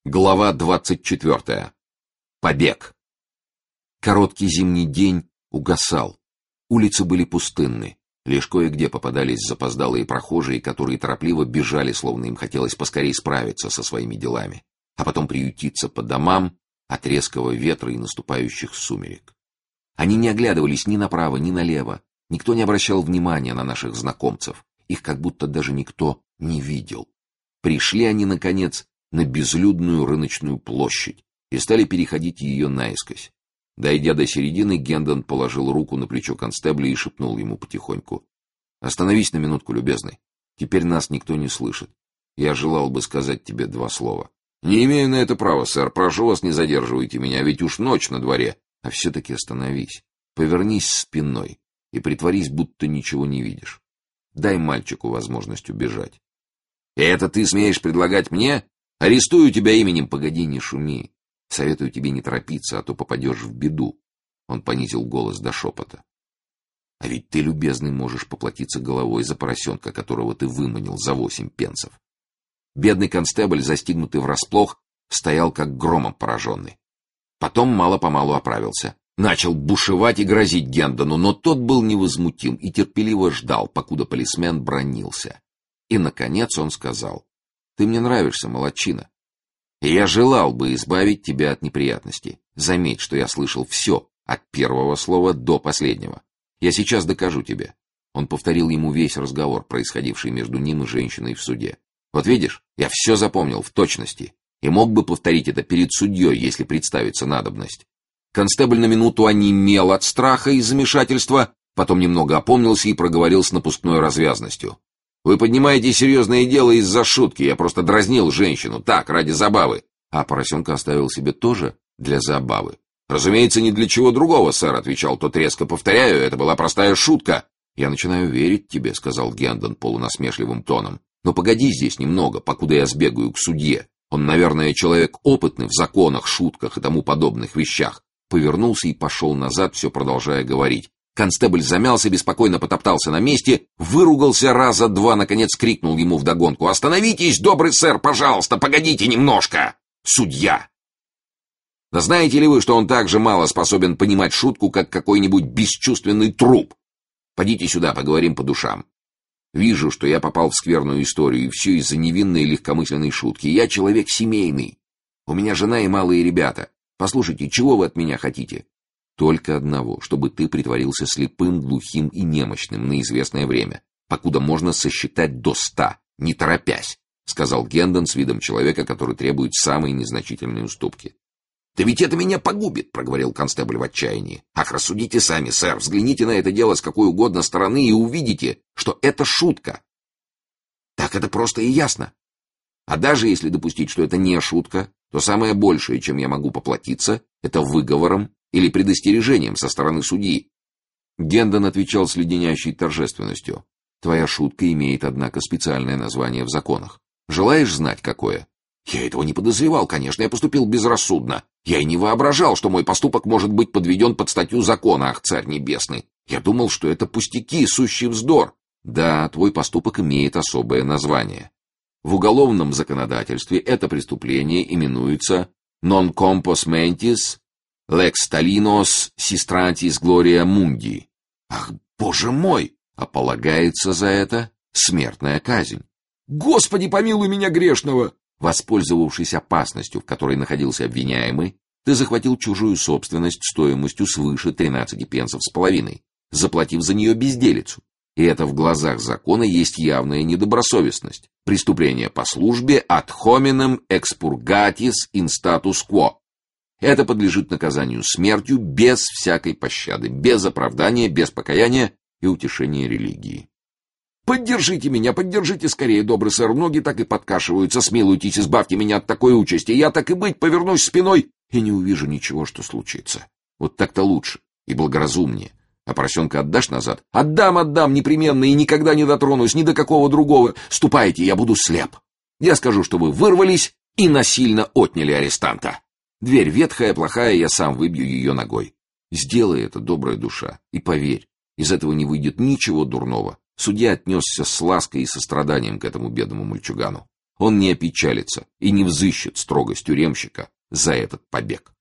Глава 24. Побег. Короткий зимний день угасал. Улицы были пустынны. Лишь кое-где попадались запоздалые прохожие, которые торопливо бежали, словно им хотелось поскорее справиться со своими делами, а потом приютиться по домам от резкого ветра и наступающих сумерек. Они не оглядывались ни направо, ни налево. Никто не обращал внимания на наших знакомцев. Их как будто даже никто не видел. Пришли они, наконец, на безлюдную рыночную площадь и стали переходить ее наискось. Дойдя до середины, Гендон положил руку на плечо констебля и шепнул ему потихоньку: «Остановись на минутку, любезный. Теперь нас никто не слышит. Я желал бы сказать тебе два слова». «Не имею на это права, сэр. Прошу вас, не задерживайте меня, ведь уж ночь на дворе». «А все-таки остановись. Повернись спиной и притворись, будто ничего не видишь. Дай мальчику возможность убежать». «И это ты смеешь предлагать мне? Арестую тебя именем». «Погоди, не шуми. Советую тебе не торопиться, а то попадешь в беду». Он понизил голос до шепота. «А ведь ты, любезный, можешь поплатиться головой за поросенка, которого ты выманил за 8 пенсов». Бедный констебль, застигнутый врасплох, стоял как громом пораженный. Потом мало-помалу оправился. Начал бушевать и грозить Гендону, но тот был невозмутим и терпеливо ждал, покуда полисмен бранился. И, наконец, он сказал: «Ты мне нравишься, молодчина. И я желал бы избавить тебя от неприятностей. Заметь, что я слышал все, от первого слова до последнего. Я сейчас докажу тебе». Он повторил ему весь разговор, происходивший между ним и женщиной в суде. «Вот видишь, я все запомнил в точности, и мог бы повторить это перед судьей, если представится надобность». Констебль на минуту онемел от страха и замешательства, потом немного опомнился и проговорил с напускной развязностью: «Вы поднимаете серьезное дело из-за шутки, я просто дразнил женщину, так, ради забавы». «А поросенка оставил себе тоже для забавы?» «Разумеется, ни для чего другого, сэр», — отвечал тот резко. «Повторяю, это была простая шутка». «Я начинаю верить тебе», — сказал Гендон полунасмешливым тоном. «Но погоди здесь немного, покуда я сбегаю к судье. Он, наверное, человек опытный в законах, шутках и тому подобных вещах». Повернулся и пошел назад, все продолжая говорить. Констебль замялся, беспокойно потоптался на месте, выругался раза два, наконец крикнул ему вдогонку: «Остановитесь, добрый сэр, пожалуйста, погодите немножко!» Судья! Да знаете ли вы, что он так же мало способен понимать шутку, как какой-нибудь бесчувственный труп? Подите сюда, поговорим по душам. Вижу, что я попал в скверную историю, и все из-за невинной легкомысленной шутки. Я человек семейный. У меня жена и малые ребята. Послушайте, чего вы от меня хотите? Только одного, чтобы ты притворился слепым, глухим и немощным на известное время, покуда можно сосчитать до 100, не торопясь, — сказал Гендон с видом человека, который требует самой незначительной уступки. «Да ведь это меня погубит», — проговорил констебль в отчаянии. «Ах, рассудите сами, сэр, взгляните на это дело с какой угодно стороны и увидите, что это шутка. Так это просто и ясно. А даже если допустить, что это не шутка, то самое большее, чем я могу поплатиться, это выговором или предостережением со стороны судьи». Гендон отвечал с леденящей торжественностью: «Твоя шутка имеет, однако, специальное название в законах. Желаешь знать, какое?» «Я этого не подозревал, конечно, я поступил безрассудно. Я и не воображал, что мой поступок может быть подведен под статью закона, ах, царь небесный. Я думал, что это пустяки, сущий вздор». «Да, твой поступок имеет особое название. В уголовном законодательстве это преступление именуется non compos mentis lex tallinos sistrantis gloria mundi». «Ах, боже мой! А полагается за это смертная казнь». «Господи, помилуй меня грешного!» Воспользовавшись опасностью, в которой находился обвиняемый, ты захватил чужую собственность стоимостью свыше 13 пенсов с половиной, заплатив за нее безделицу. И это в глазах закона есть явная недобросовестность. Преступление по службе ad hominem expurgatis in status quo. Это подлежит наказанию смертью без всякой пощады, без оправдания, без покаяния и утешения религии. «Поддержите меня, поддержите скорее, добрый сэр, ноги так и подкашиваются, смилуйтесь, избавьте меня от такой участи, я так и быть повернусь спиной и не увижу ничего, что случится. Вот так-то лучше и благоразумнее. А поросенка отдашь назад?» «Отдам, непременно, и никогда не дотронусь ни до какого другого. Ступайте, я буду слеп. Я скажу, что вы вырвались и насильно отняли арестанта. Дверь ветхая, плохая, я сам выбью ее ногой. Сделай это, добрая душа, и поверь, из этого не выйдет ничего дурного». Судья отнесся с лаской и состраданием к этому бедному мальчугану. Он не опечалится и не взыщет строгость тюремщика за этот побег.